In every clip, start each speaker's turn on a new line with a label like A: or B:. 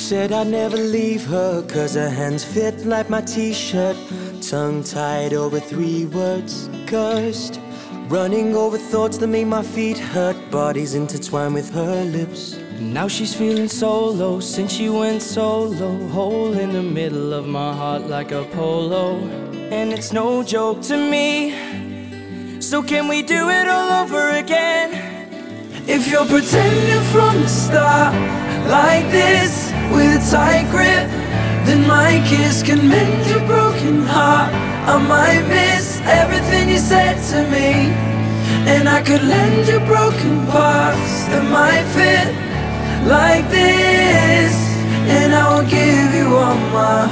A: Said I'd never leave her, cause her hands fit like my t-shirt. Tongue tied over 3 words, cursed. Running over thoughts that make my feet hurt. Bodies intertwined with her lips.
B: Now she's feeling so low since she went solo. Hole in the middle of my heart like a polo. And it's no joke to me. So can we do it all over again?
C: If you're pretending from the start like this, with a tight grip, then my kiss can mend your broken heart. I might miss everything you said to me, and I could lend you broken parts that might fit like this, and I will give you all my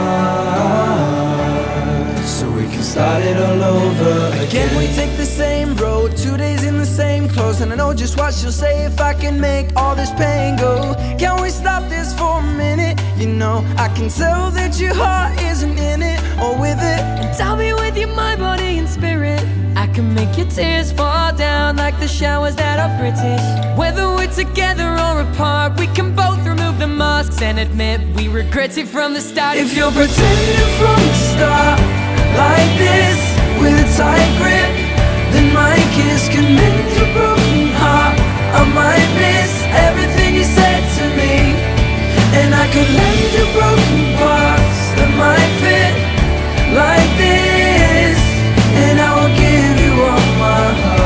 C: heart, so we can start it all over again.
A: Can we take the same road, 2 days in the same clothes? And I know just what she'll say if I can make all this pain go. Can we stop this for a minute? You know, I can tell that your heart isn't in it or with it.
D: And I'll be with you, my body and spirit. I can make your tears fall down like the showers that are British. Whether we're together or apart, we can both remove the masks and admit we regret it from the start.
C: If you're pretending from the start like this, with a tight grip, then my kiss can mend your broken heart. I might miss everything you said to me, and I could lend you broken parts that might fit like this, and I will give you all my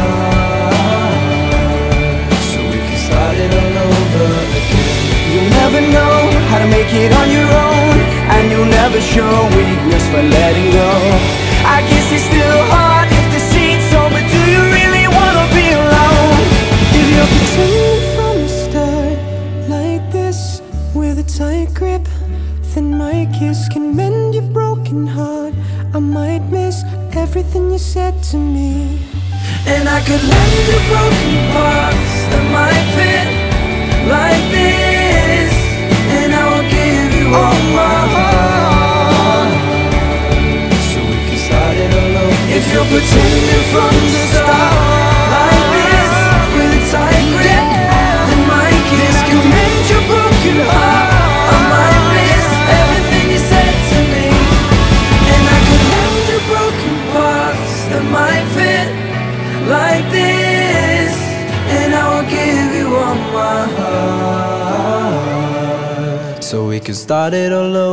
C: heart, so we can start it all over again.
A: You'll never know how to make it on your own, and you'll never show weakness for letting go. I guess it's still hard if the seat's open. Do you really wanna be alone? If you're pretending from the start like this, with a tight grip, then my kiss can mend your broken heart. I might miss everything you said to me,
C: and I could lend you broken parts that might fit like this, and I will give you all my heart, so we can start it all over. If you're pretending from the start like this, with a tight grip, then my kiss can mend your broken heart. I might miss everything you said to me, and I could lend you broken parts that might fit like this, and I will give you all my heart, so we can start it all over.